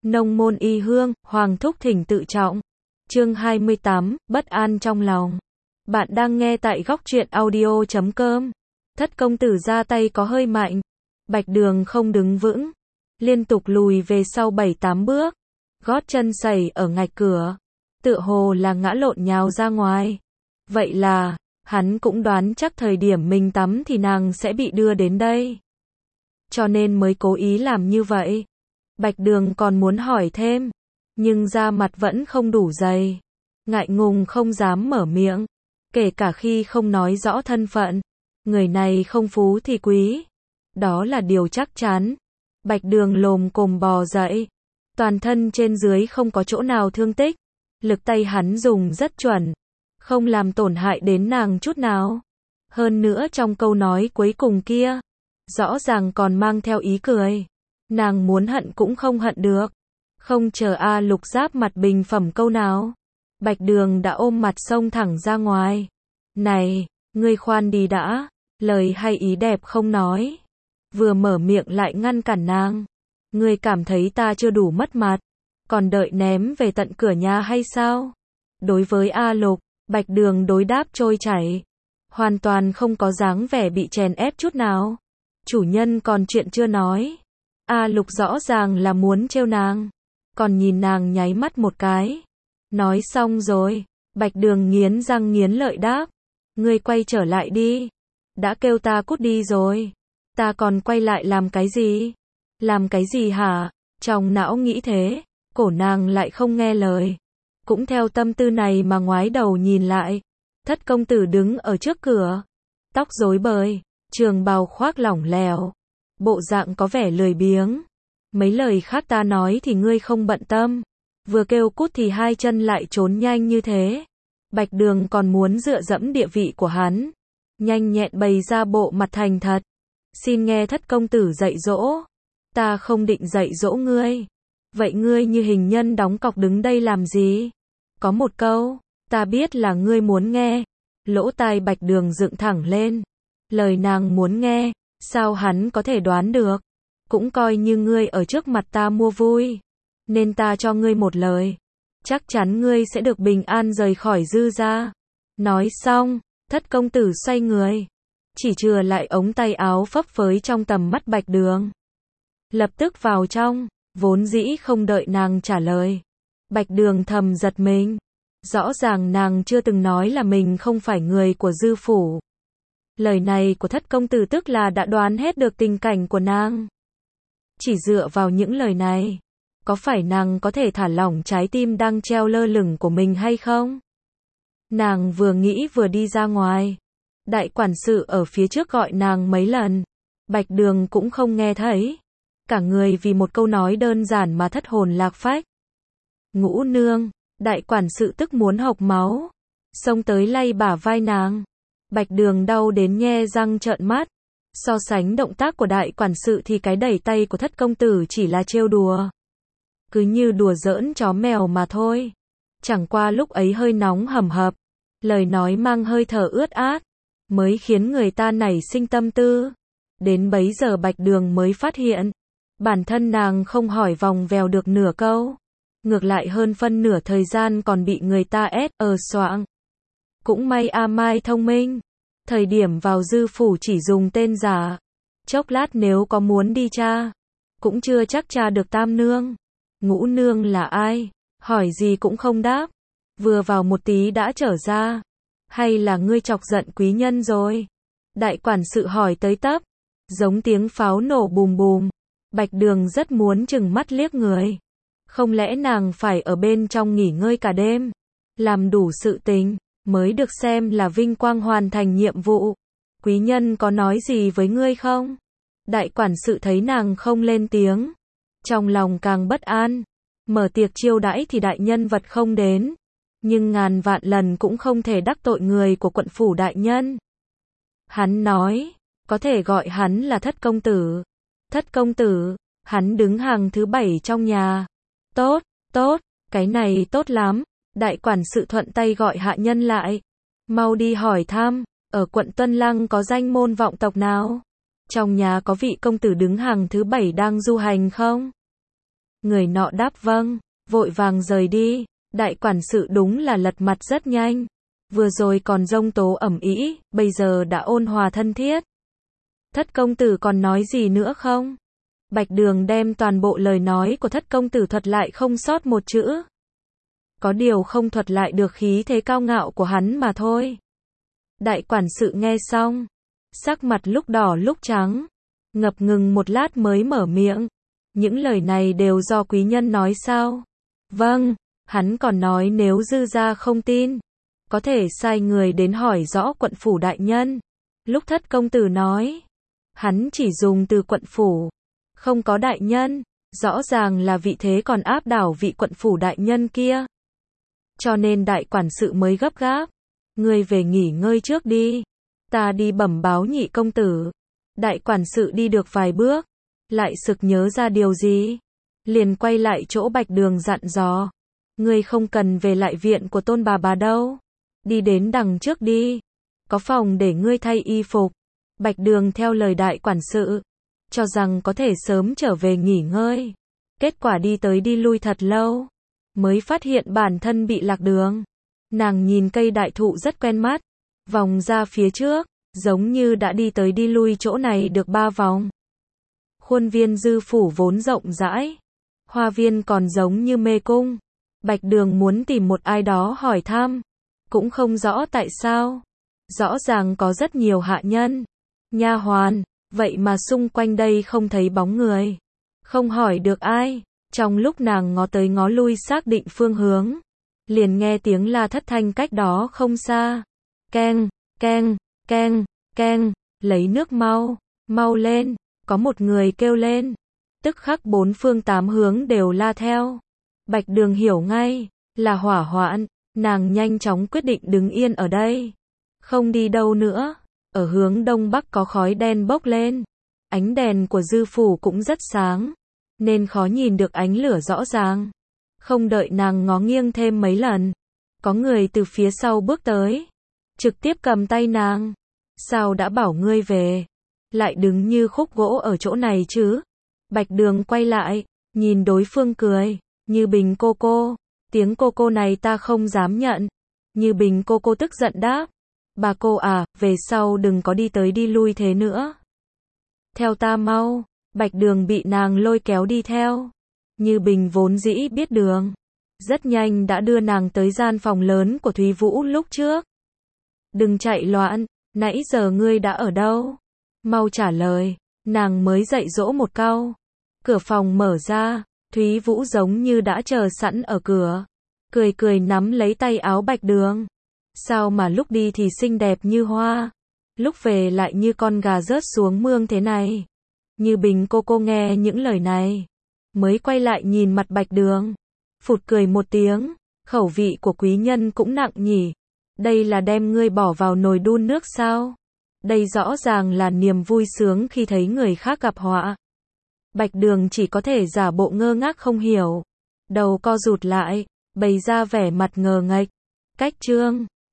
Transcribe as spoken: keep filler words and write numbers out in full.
Nông môn y hương, Hoàng thúc thỉnh tự trọng. Chương hai mươi tám, bất an trong lòng. Bạn đang nghe tại góc truyện audio chấm com. Thất công tử ra tay có hơi mạnh. Bạch Đường không đứng vững, liên tục lùi về sau bảy tám bước, gót chân sẩy ở ngạch cửa, tựa hồ là ngã lộn nhào ra ngoài. Vậy là, hắn cũng đoán chắc thời điểm mình tắm thì nàng sẽ bị đưa đến đây. Cho nên mới cố ý làm như vậy. Bạch Đường còn muốn hỏi thêm, nhưng da mặt vẫn không đủ dày, ngại ngùng không dám mở miệng, kể cả khi không nói rõ thân phận. Người này không phú thì quý, đó là điều chắc chắn. Bạch Đường lồm cồm bò dậy, toàn thân trên dưới không có chỗ nào thương tích, lực tay hắn dùng rất chuẩn, không làm tổn hại đến nàng chút nào. Hơn nữa trong câu nói cuối cùng kia, rõ ràng còn mang theo ý cười. Nàng muốn hận cũng không hận được. Không chờ A Lục giáp mặt bình phẩm câu nào, Bạch Đường đã ôm mặt xông thẳng ra ngoài. Này, ngươi khoan đi đã, lời hay ý đẹp không nói. Vừa mở miệng lại ngăn cản nàng. Ngươi cảm thấy ta chưa đủ mất mặt, còn đợi ném về tận cửa nhà hay sao? Đối với A Lục, Bạch Đường đối đáp trôi chảy, hoàn toàn không có dáng vẻ bị chèn ép chút nào. Chủ nhân còn chuyện chưa nói. A Lục rõ ràng là muốn trêu nàng, còn nhìn nàng nháy mắt một cái. Nói xong rồi, Bạch Đường nghiến răng nghiến lợi đáp, ngươi quay trở lại đi. Đã kêu ta cút đi rồi, ta còn quay lại làm cái gì? Làm cái gì hả? Trong não nghĩ thế, cổ nàng lại không nghe lời. Cũng theo tâm tư này mà ngoái đầu nhìn lại. Thất công tử đứng ở trước cửa, tóc rối bời, trường bào khoác lỏng lẻo, bộ dạng có vẻ lười biếng. Mấy lời khác ta nói thì ngươi không bận tâm, vừa kêu cút thì hai chân lại trốn nhanh như thế. Bạch Đường còn muốn dựa dẫm địa vị của hắn, nhanh nhẹn bày ra bộ mặt thành thật. Xin nghe thất công tử dạy dỗ. Ta không định dạy dỗ ngươi. Vậy ngươi như hình nhân đóng cọc đứng đây làm gì? Có một câu, ta biết là ngươi muốn nghe. Lỗ tai Bạch Đường dựng thẳng lên. Lời nàng muốn nghe, sao hắn có thể đoán được? Cũng coi như ngươi ở trước mặt ta mua vui, nên ta cho ngươi một lời. Chắc chắn ngươi sẽ được bình an rời khỏi Dư gia. Nói xong, thất công tử xoay người, chỉ chừa lại ống tay áo phấp phới trong tầm mắt Bạch Đường. Lập tức vào trong, vốn dĩ không đợi nàng trả lời. Bạch Đường thầm giật mình. Rõ ràng nàng chưa từng nói là mình không phải người của Dư phủ. Lời này của thất công tử tức là đã đoán hết được tình cảnh của nàng. Chỉ dựa vào những lời này, có phải nàng có thể thả lỏng trái tim đang treo lơ lửng của mình hay không? Nàng vừa nghĩ vừa đi ra ngoài. Đại quản sự ở phía trước gọi nàng mấy lần, Bạch Đường cũng không nghe thấy. Cả người vì một câu nói đơn giản mà thất hồn lạc phách. Ngũ nương, đại quản sự tức muốn hộc máu, xông tới lay bả vai nàng. Bạch Đường đau đến nhe răng trợn mắt. So sánh động tác của đại quản sự thì cái đẩy tay của thất công tử chỉ là trêu đùa, cứ như đùa giỡn chó mèo mà thôi. Chẳng qua lúc ấy hơi nóng hầm hập, lời nói mang hơi thở ướt át, mới khiến người ta nảy sinh tâm tư. Đến bấy giờ Bạch Đường mới phát hiện, bản thân nàng không hỏi vòng vèo được nửa câu, ngược lại hơn phân nửa thời gian còn bị người ta ép ờ soạng. Cũng may A Mai thông minh, thời điểm vào Dư phủ chỉ dùng tên giả, chốc lát nếu có muốn đi tra, cũng chưa chắc tra được tam nương. Ngũ nương là ai? Hỏi gì cũng không đáp, vừa vào một tí đã trở ra. Hay là ngươi chọc giận quý nhân rồi? Đại quản sự hỏi tới tấp, giống tiếng pháo nổ bùm bùm. Bạch Đường rất muốn chừng mắt liếc người. Không lẽ nàng phải ở bên trong nghỉ ngơi cả đêm, làm đủ sự tình, mới được xem là vinh quang hoàn thành nhiệm vụ? Quý nhân có nói gì với ngươi không? Đại quản sự thấy nàng không lên tiếng, trong lòng càng bất an. Mở tiệc chiêu đãi thì đại nhân vật không đến, nhưng ngàn vạn lần cũng không thể đắc tội người của quận phủ đại nhân. Hắn nói, có thể gọi hắn là thất công tử. Thất công tử, hắn đứng hàng thứ bảy trong nhà. Tốt, tốt, cái này tốt lắm. Đại quản sự thuận tay gọi hạ nhân lại. Mau đi hỏi thăm, ở quận Tuân Lăng có danh môn vọng tộc nào? Trong nhà có vị công tử đứng hàng thứ bảy đang du hành không? Người nọ đáp vâng, vội vàng rời đi. Đại quản sự đúng là lật mặt rất nhanh. Vừa rồi còn giông tố ầm ĩ, bây giờ đã ôn hòa thân thiết. Thất công tử còn nói gì nữa không? Bạch Đường đem toàn bộ lời nói của thất công tử thuật lại không sót một chữ. Có điều không thuật lại được khí thế cao ngạo của hắn mà thôi. Đại quản sự nghe xong, sắc mặt lúc đỏ lúc trắng, ngập ngừng một lát mới mở miệng. Những lời này đều do quý nhân nói sao? Vâng, hắn còn nói nếu dư gia không tin, có thể sai người đến hỏi rõ quận phủ đại nhân. Lúc thất công tử nói, hắn chỉ dùng từ quận phủ, không có đại nhân, rõ ràng là vị thế còn áp đảo vị quận phủ đại nhân kia. Cho nên đại quản sự mới gấp gáp. Ngươi về nghỉ ngơi trước đi, ta đi bẩm báo nhị công tử. Đại quản sự đi được vài bước, lại sực nhớ ra điều gì, liền quay lại chỗ Bạch Đường dặn dò. Ngươi không cần về lại viện của Tôn bà bà đâu, đi đến đằng trước đi, có phòng để ngươi thay y phục. Bạch Đường theo lời đại quản sự, cho rằng có thể sớm trở về nghỉ ngơi. Kết quả đi tới đi lui thật lâu, mới phát hiện bản thân bị lạc đường. Nàng nhìn cây đại thụ rất quen mắt, vòng ra phía trước, giống như đã đi tới đi lui chỗ này được ba vòng. Khuôn viên dư phủ vốn rộng rãi, hoa viên còn giống như mê cung. Bạch Đường muốn tìm một ai đó hỏi thăm, cũng không rõ tại sao. Rõ ràng có rất nhiều hạ nhân, nha hoàn, vậy mà xung quanh đây không thấy bóng người, không hỏi được ai. Trong lúc nàng ngó tới ngó lui xác định phương hướng, liền nghe tiếng la thất thanh cách đó không xa. Keng, keng, keng, keng, lấy nước mau, mau lên, có một người kêu lên. Tức khắc bốn phương tám hướng đều la theo. Bạch Đường hiểu ngay, là hỏa hoạn, nàng nhanh chóng quyết định đứng yên ở đây, không đi đâu nữa. Ở hướng đông bắc có khói đen bốc lên, ánh đèn của dư phủ cũng rất sáng, nên khó nhìn được ánh lửa rõ ràng. Không đợi nàng ngó nghiêng thêm mấy lần, có người từ phía sau bước tới, trực tiếp cầm tay nàng. Sao đã bảo ngươi về, lại đứng như khúc gỗ ở chỗ này chứ? Bạch Đường quay lại, nhìn đối phương cười. Như Bình cô cô, tiếng cô cô này ta không dám nhận. Như Bình cô cô tức giận đáp, bà cô à, về sau đừng có đi tới đi lui thế nữa. Theo ta mau. Bạch Đường bị nàng lôi kéo đi theo. Như Bình vốn dĩ biết đường, rất nhanh đã đưa nàng tới gian phòng lớn của Thúy Vũ lúc trước. Đừng chạy loạn, nãy giờ ngươi đã ở đâu? Mau trả lời. Nàng mới dạy dỗ một câu. Cửa phòng mở ra, Thúy Vũ giống như đã chờ sẵn ở cửa, cười cười nắm lấy tay áo Bạch Đường. Sao mà lúc đi thì xinh đẹp như hoa, lúc về lại như con gà rớt xuống mương thế này? Như Bình cô cô nghe những lời này, mới quay lại nhìn mặt Bạch Đường, phụt cười một tiếng. Khẩu vị của quý nhân cũng nặng nhỉ, đây là đem ngươi bỏ vào nồi đun nước sao? Đây rõ ràng là niềm vui sướng khi thấy người khác gặp họa. Bạch Đường chỉ có thể giả bộ ngơ ngác không hiểu, đầu co rụt lại, bày ra vẻ mặt ngờ nghệch. Cách chương